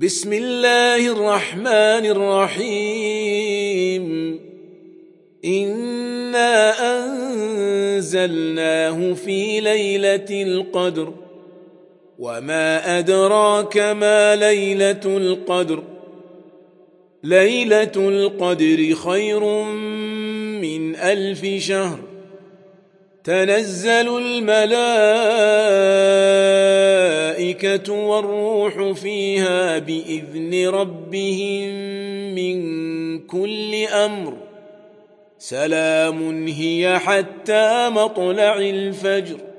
بسم الله الرحمن الرحيم إنا أنزلناه في ليلة القدر وما أدراك ما ليلة القدر ليلة القدر خير من 1000 شهر تنزل الملائكة والروح فيها بإذن ربهم من كل أمر سلام هي حتى مطلع الفجر